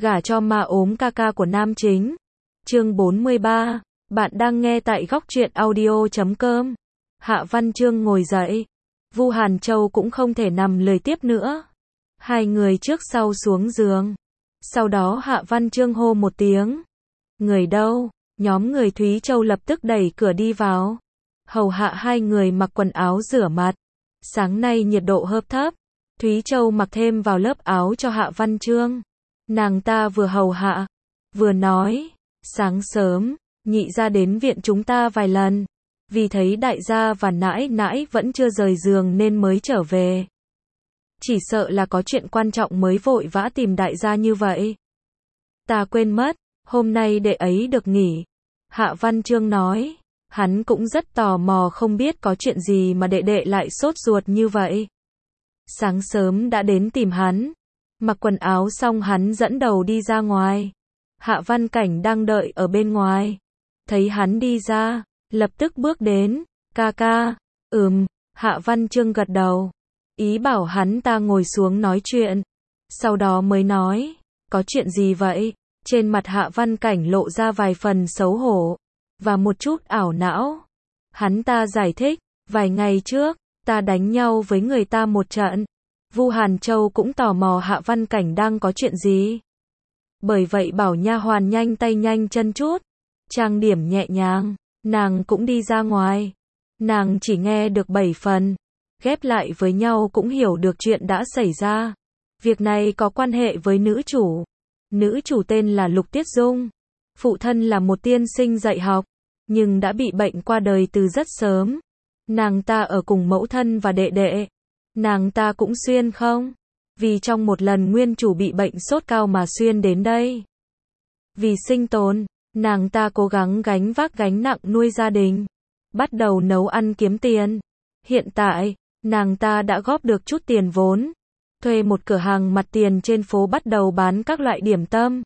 Gả cho ma ốm ca ca của nam chính. Chương 43. Bạn đang nghe tại góc truyện audio.com. Hạ Văn Chương ngồi dậy. Vu Hàn Châu cũng không thể nằm lười tiếp nữa. Hai người trước sau xuống giường. Sau đó Hạ Văn Chương hô một tiếng. Người đâu? Nhóm người Thúy Châu lập tức đẩy cửa đi vào. Hầu hạ hai người mặc quần áo rửa mặt. Sáng nay nhiệt độ hơi thấp. Thúy Châu mặc thêm vào lớp áo cho Hạ Văn Chương. Nàng ta vừa hầu hạ, vừa nói, sáng sớm, nhị gia đến viện chúng ta vài lần, vì thấy đại gia và nãi nãi vẫn chưa rời giường nên mới trở về. Chỉ sợ là có chuyện quan trọng mới vội vã tìm đại gia như vậy. Ta quên mất, hôm nay đệ ấy được nghỉ. Hạ Văn Chương nói, hắn cũng rất tò mò không biết có chuyện gì mà đệ đệ lại sốt ruột như vậy. Sáng sớm đã đến tìm hắn. Mặc quần áo xong hắn dẫn đầu đi ra ngoài. Hạ Văn Cảnh đang đợi ở bên ngoài. Thấy hắn đi ra, lập tức bước đến. Ca ca, Hạ Văn Chương gật đầu. Ý bảo hắn ta ngồi xuống nói chuyện. Sau đó mới nói, có chuyện gì vậy? Trên mặt Hạ Văn Cảnh lộ ra vài phần xấu hổ, và một chút ảo não. Hắn ta giải thích, vài ngày trước, ta đánh nhau với người ta một trận. Vu Hàn Châu cũng tò mò Hạ Văn Cảnh đang có chuyện gì. Bởi vậy bảo nha hoàn nhanh tay nhanh chân chút, trang điểm nhẹ nhàng, nàng cũng đi ra ngoài. Nàng chỉ nghe được 7 phần, ghép lại với nhau cũng hiểu được chuyện đã xảy ra. Việc này có quan hệ với nữ chủ. Nữ chủ tên là Lục Tiết Dung. Phụ thân là một tiên sinh dạy học, nhưng đã bị bệnh qua đời từ rất sớm. Nàng ta ở cùng mẫu thân và đệ đệ. Nàng ta cũng xuyên không? Vì trong một lần nguyên chủ bị bệnh sốt cao mà xuyên đến đây. Vì sinh tồn, nàng ta cố gắng gánh vác gánh nặng nuôi gia đình. Bắt đầu nấu ăn kiếm tiền. Hiện tại, nàng ta đã góp được chút tiền vốn. Thuê một cửa hàng mặt tiền trên phố bắt đầu bán các loại điểm tâm.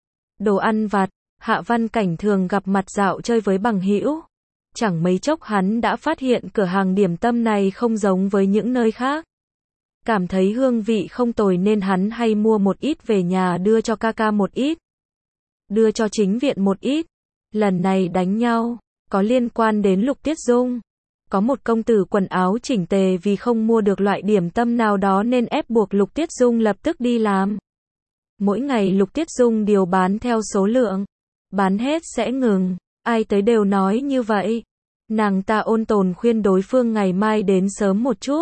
Đồ ăn vặt, Hạ Văn Cảnh thường gặp mặt dạo chơi với bằng hữu. Chẳng mấy chốc hắn đã phát hiện cửa hàng điểm tâm này không giống với những nơi khác. Cảm thấy hương vị không tồi nên hắn hay mua một ít về nhà đưa cho ca ca một ít. Đưa cho chính viện một ít. Lần này đánh nhau, có liên quan đến Lục Tiết Dung. Có một công tử quần áo chỉnh tề vì không mua được loại điểm tâm nào đó nên ép buộc Lục Tiết Dung lập tức đi làm. Mỗi ngày Lục Tiết Dung điều bán theo số lượng. Bán hết sẽ ngừng. Ai tới đều nói như vậy. Nàng ta ôn tồn khuyên đối phương ngày mai đến sớm một chút.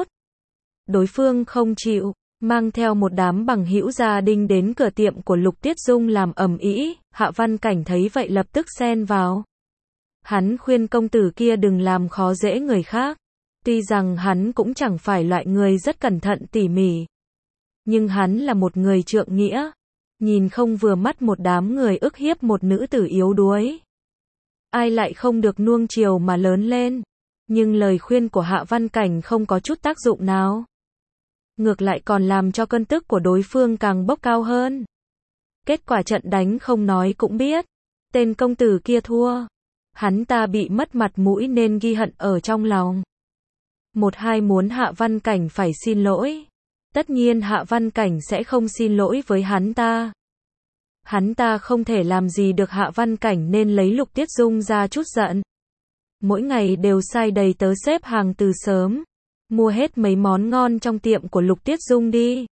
Đối phương không chịu, mang theo một đám bằng hữu gia đình đến cửa tiệm của Lục Tiết Dung làm ầm ĩ. Hạ Văn Cảnh thấy vậy lập tức xen vào. Hắn khuyên công tử kia đừng làm khó dễ người khác. Tuy rằng hắn cũng chẳng phải loại người rất cẩn thận tỉ mỉ. Nhưng hắn là một người trượng nghĩa. Nhìn không vừa mắt một đám người ức hiếp một nữ tử yếu đuối. Ai lại không được nuông chiều mà lớn lên. Nhưng lời khuyên của Hạ Văn Cảnh không có chút tác dụng nào. Ngược lại còn làm cho cơn tức của đối phương càng bốc cao hơn. Kết quả trận đánh không nói cũng biết. Tên công tử kia thua. Hắn ta bị mất mặt mũi nên ghi hận ở trong lòng. Một hai muốn Hạ Văn Cảnh phải xin lỗi. Tất nhiên Hạ Văn Cảnh sẽ không xin lỗi với hắn ta. Hắn ta không thể làm gì được Hạ Văn Cảnh nên lấy Lục Tiết Dung ra chút giận. Mỗi ngày đều sai đầy tớ xếp hàng từ sớm. Mua hết mấy món ngon trong tiệm của Lục Tiết Dung đi.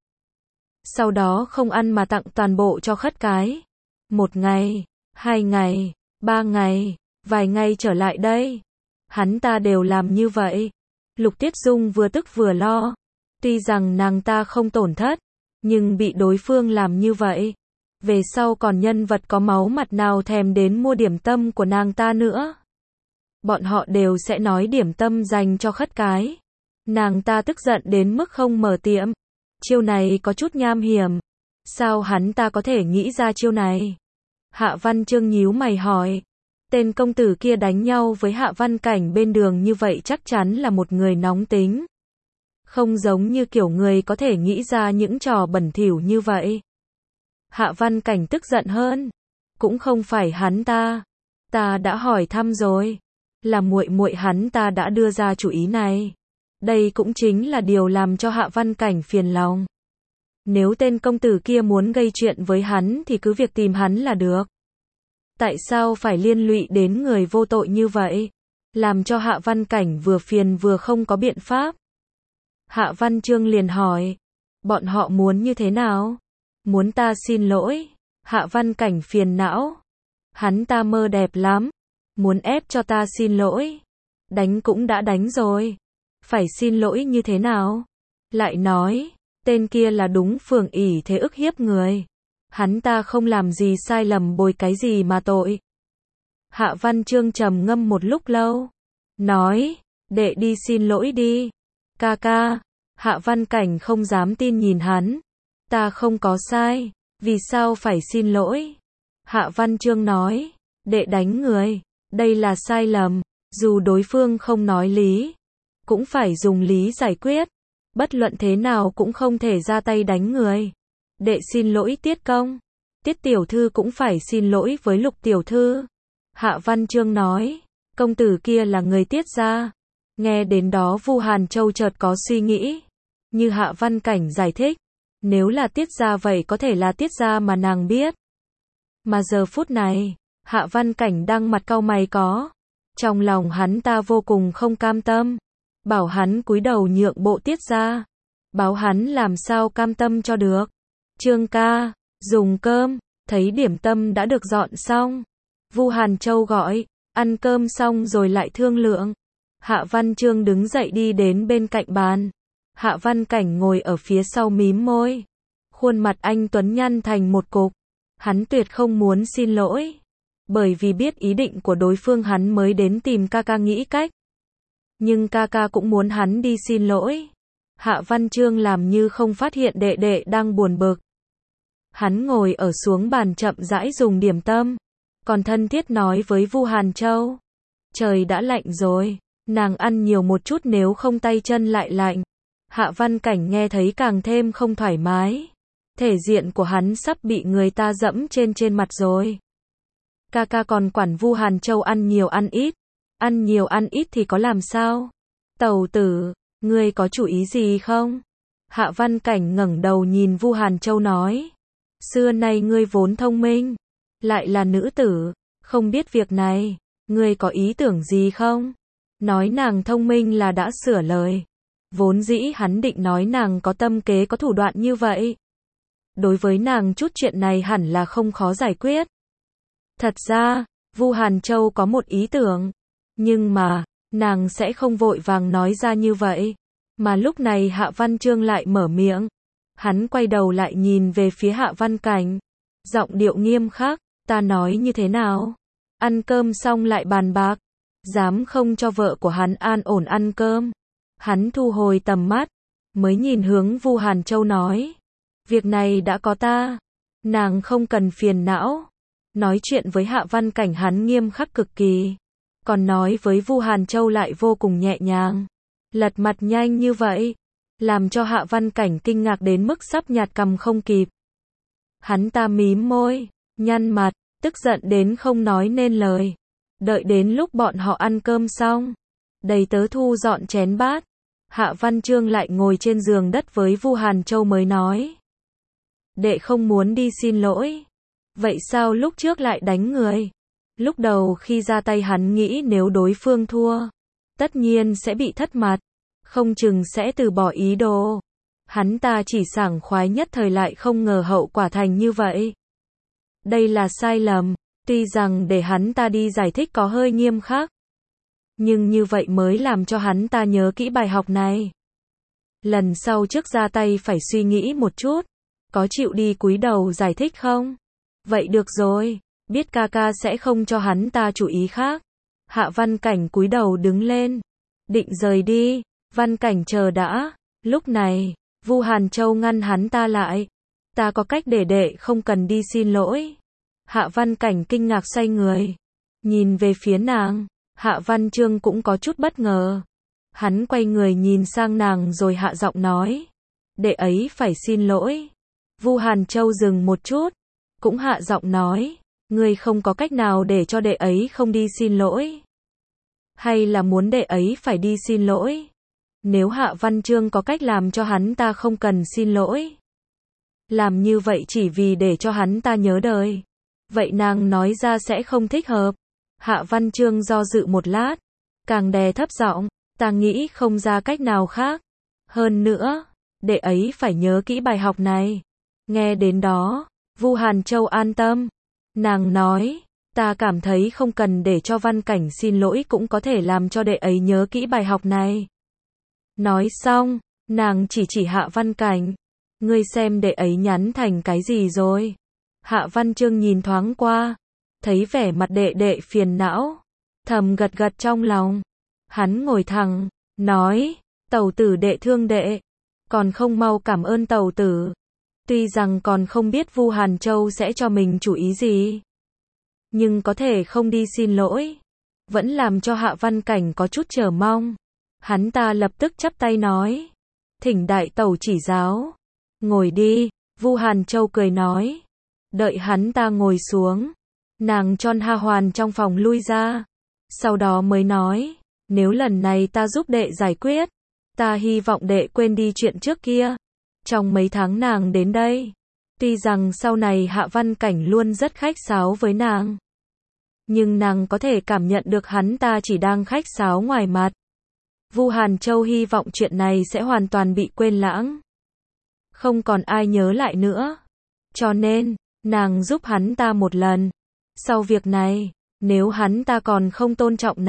Sau đó không ăn mà tặng toàn bộ cho khất cái. 1 ngày, 2 ngày, 3 ngày, vài ngày trở lại đây. Hắn ta đều làm như vậy. Lục Tiết Dung vừa tức vừa lo. Tuy rằng nàng ta không tổn thất, nhưng bị đối phương làm như vậy. Về sau còn nhân vật có máu mặt nào thèm đến mua điểm tâm của nàng ta nữa. Bọn họ đều sẽ nói điểm tâm dành cho khất cái. Nàng ta tức giận đến mức không mở tiệm. Chiêu này có chút nham hiểm. Sao hắn ta có thể nghĩ ra chiêu này? Hạ Văn Chương nhíu mày hỏi. Tên công tử kia đánh nhau với Hạ Văn Cảnh bên đường như vậy chắc chắn là một người nóng tính. Không giống như kiểu người có thể nghĩ ra những trò bẩn thỉu như vậy. Hạ Văn Cảnh tức giận hơn. Cũng không phải hắn ta. Ta đã hỏi thăm rồi. Là muội muội hắn ta đã đưa ra chủ ý này. Đây cũng chính là điều làm cho Hạ Văn Cảnh phiền lòng. Nếu tên công tử kia muốn gây chuyện với hắn thì cứ việc tìm hắn là được. Tại sao phải liên lụy đến người vô tội như vậy? Làm cho Hạ Văn Cảnh vừa phiền vừa không có biện pháp. Hạ Văn Chương liền hỏi, bọn họ muốn như thế nào? Muốn ta xin lỗi? Hạ Văn Cảnh phiền não. Hắn ta mơ đẹp lắm. Muốn ép cho ta xin lỗi. Đánh cũng đã đánh rồi. Phải xin lỗi như thế nào? Lại nói, tên kia là đúng phường ỷ thế ức hiếp người. Hắn ta không làm gì sai lầm bồi cái gì mà tội. Hạ Văn Chương trầm ngâm một lúc lâu. Nói, đệ đi xin lỗi đi. Ca ca. Hạ Văn Cảnh không dám tin nhìn hắn. Ta không có sai. Vì sao phải xin lỗi? Hạ Văn Chương nói, đệ đánh người. Đây là sai lầm. Dù đối phương không nói lý, cũng phải dùng lý giải quyết. Bất luận thế nào cũng không thể ra tay đánh người. Đệ xin lỗi Tiết công. Tiết tiểu thư cũng phải xin lỗi với Lục tiểu thư. Hạ Văn Chương nói, công tử kia là người Tiết gia. Nghe đến đó Vu Hàn Châu chợt có suy nghĩ. Như Hạ Văn Cảnh giải thích, nếu là Tiết gia vậy có thể là Tiết gia mà nàng biết. Mà giờ phút này, Hạ Văn Cảnh đang mặt cau mày có. Trong lòng hắn ta vô cùng không cam tâm. Bảo hắn cúi đầu nhượng bộ Tiết gia. Báo hắn làm sao cam tâm cho được. Trương ca, dùng cơm. Thấy điểm tâm đã được dọn xong. Vu Hàn Châu gọi, ăn cơm xong rồi lại thương lượng. Hạ Văn Chương đứng dậy đi đến bên cạnh bàn. Hạ Văn Cảnh ngồi ở phía sau mím môi. Khuôn mặt anh tuấn nhăn thành một cục. Hắn tuyệt không muốn xin lỗi. Bởi vì biết ý định của đối phương hắn mới đến tìm ca ca nghĩ cách. Nhưng ca ca cũng muốn hắn đi xin lỗi. Hạ Văn Chương làm như không phát hiện đệ đệ đang buồn bực. Hắn ngồi ở xuống bàn chậm rãi dùng điểm tâm. Còn thân thiết nói với Vu Hàn Châu. Trời đã lạnh rồi. Nàng ăn nhiều một chút nếu không tay chân lại lạnh. Hạ Văn Cảnh nghe thấy càng thêm không thoải mái. Thể diện của hắn sắp bị người ta dẫm trên mặt rồi. Ca ca còn quản Vu Hàn Châu ăn nhiều ăn ít. Ăn nhiều ăn ít thì có làm sao? Tẩu tử, ngươi có chủ ý gì không? Hạ Văn Cảnh ngẩng đầu nhìn Vu Hàn Châu nói. Xưa nay ngươi vốn thông minh. Lại là nữ tử. Không biết việc này. Ngươi có ý tưởng gì không? Nói nàng thông minh là đã sửa lời. Vốn dĩ hắn định nói nàng có tâm kế có thủ đoạn như vậy. Đối với nàng chút chuyện này hẳn là không khó giải quyết. Thật ra, Vu Hàn Châu có một ý tưởng. Nhưng mà, nàng sẽ không vội vàng nói ra như vậy. Mà lúc này Hạ Văn Chương lại mở miệng. Hắn quay đầu lại nhìn về phía Hạ Văn Cảnh. Giọng điệu nghiêm khắc, ta nói như thế nào? Ăn cơm xong lại bàn bạc. Dám không cho vợ của hắn an ổn ăn cơm. Hắn thu hồi tầm mắt. Mới nhìn hướng Vu Hàn Châu nói. Việc này đã có ta. Nàng không cần phiền não. Nói chuyện với Hạ Văn Cảnh hắn nghiêm khắc cực kỳ. Còn nói với Vu Hàn Châu lại vô cùng nhẹ nhàng. Lật mặt nhanh như vậy. Làm cho Hạ Văn Cảnh kinh ngạc đến mức sắp nhạt cằm không kịp. Hắn ta mím môi, nhăn mặt, tức giận đến không nói nên lời. Đợi đến lúc bọn họ ăn cơm xong. Đầy tớ thu dọn chén bát. Hạ Văn Chương lại ngồi trên giường đất với Vu Hàn Châu mới nói. Đệ không muốn đi xin lỗi. Vậy sao lúc trước lại đánh người? Lúc đầu khi ra tay hắn nghĩ nếu đối phương thua, tất nhiên sẽ bị thất mặt. Không chừng sẽ từ bỏ ý đồ. Hắn ta chỉ sảng khoái nhất thời lại không ngờ hậu quả thành như vậy. Đây là sai lầm. Tuy rằng để hắn ta đi giải thích có hơi nghiêm khắc. Nhưng như vậy mới làm cho hắn ta nhớ kỹ bài học này. Lần sau trước ra tay phải suy nghĩ một chút. Có chịu đi cúi đầu giải thích không? Vậy được rồi. Biết ca ca sẽ không cho hắn ta chủ ý khác. Hạ Văn Cảnh cúi đầu đứng lên. Định rời đi. Văn Cảnh chờ đã. Lúc này, Vu Hàn Châu ngăn hắn ta lại. Ta có cách để đệ không cần đi xin lỗi. Hạ Văn Cảnh kinh ngạc xoay người. Nhìn về phía nàng. Hạ Văn Chương cũng có chút bất ngờ. Hắn quay người nhìn sang nàng rồi hạ giọng nói. Đệ ấy phải xin lỗi. Vu Hàn Châu dừng một chút. Cũng hạ giọng nói. Ngươi không có cách nào để cho đệ ấy không đi xin lỗi. Hay là muốn đệ ấy phải đi xin lỗi. Nếu Hạ Văn Chương có cách làm cho hắn ta không cần xin lỗi. làm như vậy chỉ vì để cho hắn ta nhớ đời. Vậy nàng nói ra sẽ không thích hợp. Hạ Văn Chương do dự một lát, càng đè thấp giọng, ta nghĩ không ra cách nào khác. Hơn nữa, đệ ấy phải nhớ kỹ bài học này. Nghe đến đó, Vu Hàn Châu an tâm. Nàng nói, ta cảm thấy không cần để cho Văn Cảnh xin lỗi cũng có thể làm cho đệ ấy nhớ kỹ bài học này. Nói xong, nàng chỉ Hạ Văn Cảnh. Ngươi xem đệ ấy nhắn thành cái gì rồi. Hạ Văn Chương nhìn thoáng qua, thấy vẻ mặt đệ đệ phiền não, thầm gật gật trong lòng. Hắn ngồi thẳng, nói, tẩu tử đệ thương đệ, còn không mau cảm ơn tẩu tử. Tuy rằng còn không biết Vu Hàn Châu sẽ cho mình chủ ý gì, nhưng có thể không đi xin lỗi, vẫn làm cho Hạ Văn Cảnh có chút chờ mong. Hắn ta lập tức chắp tay nói, thỉnh đại tẩu chỉ giáo. Ngồi đi, Vu Hàn Châu cười nói. Đợi hắn ta ngồi xuống, nàng tròn Ha Hoàn trong phòng lui ra, sau đó mới nói, nếu lần này ta giúp đệ giải quyết, ta hy vọng đệ quên đi chuyện trước kia. Trong mấy tháng nàng đến đây, tuy rằng sau này Hạ Văn Cảnh luôn rất khách sáo với nàng, nhưng nàng có thể cảm nhận được hắn ta chỉ đang khách sáo ngoài mặt. Vu Hàn Châu hy vọng chuyện này sẽ hoàn toàn bị quên lãng, không còn ai nhớ lại nữa. Cho nên, nàng giúp hắn ta một lần. Sau việc này, nếu hắn ta còn không tôn trọng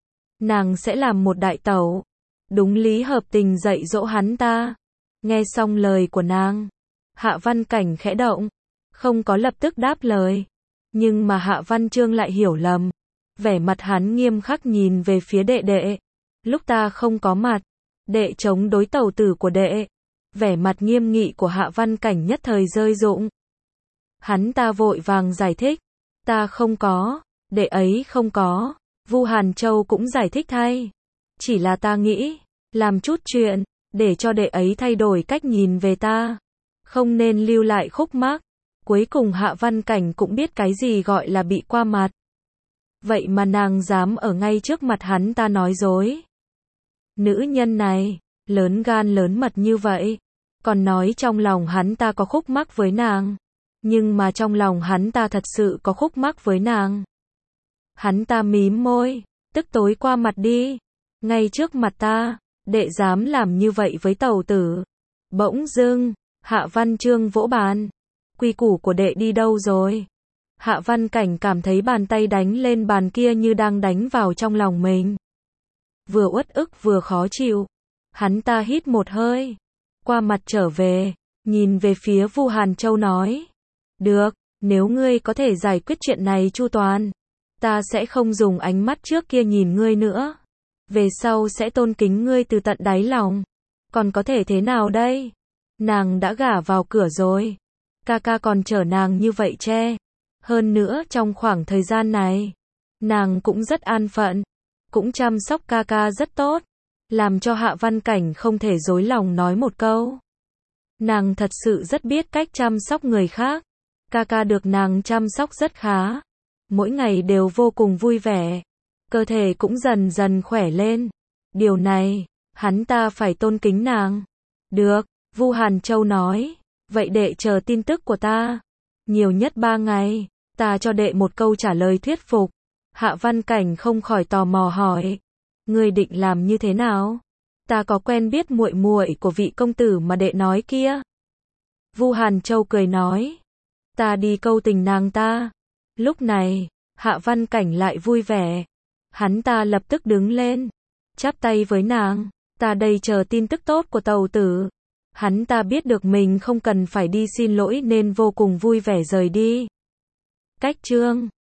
nàng sẽ làm một đại tẩu. Đúng lý hợp tình dạy dỗ hắn ta. Nghe xong lời của nàng, Hạ Văn Cảnh khẽ động, không có lập tức đáp lời. Nhưng mà Hạ Văn Chương lại hiểu lầm. Vẻ mặt hắn nghiêm khắc nhìn về phía đệ đệ. Lúc ta không có mặt, đệ chống đối tẩu tử của đệ. Vẻ mặt nghiêm nghị của Hạ Văn Cảnh nhất thời rơi rụng. Hắn ta vội vàng giải thích, ta không có, đệ ấy không có. Vu Hàn Châu cũng giải thích thay, chỉ là ta nghĩ, làm chút chuyện, để cho đệ ấy thay đổi cách nhìn về ta, không nên lưu lại khúc mắc. Cuối cùng Hạ Văn Cảnh cũng biết cái gì gọi là bị qua mặt. Vậy mà nàng dám ở ngay trước mặt hắn ta nói dối. Nữ nhân này, lớn gan lớn mật như vậy, còn nói trong lòng hắn ta có khúc mắc với nàng. Nhưng mà trong lòng hắn ta thật sự có khúc mắc với nàng. Hắn ta mím môi, tức tối qua mặt đi. Ngay trước mặt ta, đệ dám làm như vậy với tẩu tử. Bỗng dưng, Hạ Văn Chương vỗ bàn. Quy củ của đệ đi đâu rồi? Hạ Văn Cảnh cảm thấy bàn tay đánh lên bàn kia như đang đánh vào trong lòng mình. Vừa uất ức vừa khó chịu. Hắn ta hít một hơi, qua mặt trở về, nhìn về phía Vu Hàn Châu nói. Được, nếu ngươi có thể giải quyết chuyện này chu toàn, ta sẽ không dùng ánh mắt trước kia nhìn ngươi nữa. Về sau sẽ tôn kính ngươi từ tận đáy lòng. Còn có thể thế nào đây? Nàng đã gả vào cửa rồi. Ca ca còn chở nàng như vậy che. Hơn nữa trong khoảng thời gian này, nàng cũng rất an phận, cũng chăm sóc ca ca rất tốt, làm cho Hạ Văn Cảnh không thể dối lòng nói một câu. Nàng thật sự rất biết cách chăm sóc người khác. Ca ca được nàng chăm sóc rất khá. Mỗi ngày đều vô cùng vui vẻ. Cơ thể cũng dần dần khỏe lên. Điều này, hắn ta phải tôn kính nàng. Được, Vu Hàn Châu nói. Vậy đệ chờ tin tức của ta. Nhiều nhất 3 ngày, ta cho đệ một câu trả lời thuyết phục. Hạ Văn Cảnh không khỏi tò mò hỏi. Ngươi định làm như thế nào? Ta có quen biết muội muội của vị công tử mà đệ nói kia. Vu Hàn Châu cười nói. Ta đi câu tình nàng ta. Lúc này, Hạ Văn Cảnh lại vui vẻ. Hắn ta lập tức đứng lên, chắp tay với nàng. Ta đây chờ tin tức tốt của tẩu tử. Hắn ta biết được mình không cần phải đi xin lỗi nên vô cùng vui vẻ rời đi. Cách chương